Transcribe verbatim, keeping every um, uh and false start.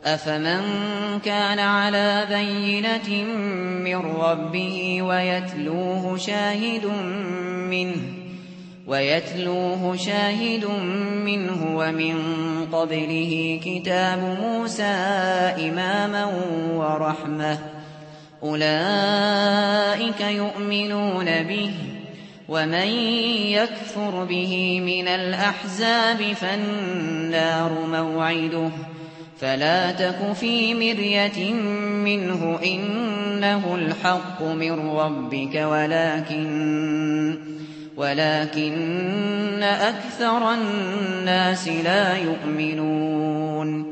أفمن كان على بينة من ربه ويتلوه شاهد منه ويتلوه شاهد منه ومن قبله كتاب موسى إماما ورحمة أولئك يؤمنون به ومن يكفر به من الأحزاب فالنار موعده فلا تك في مرية منه إنه الحق من ربك ولكن ولكن أكثر الناس لا يؤمنون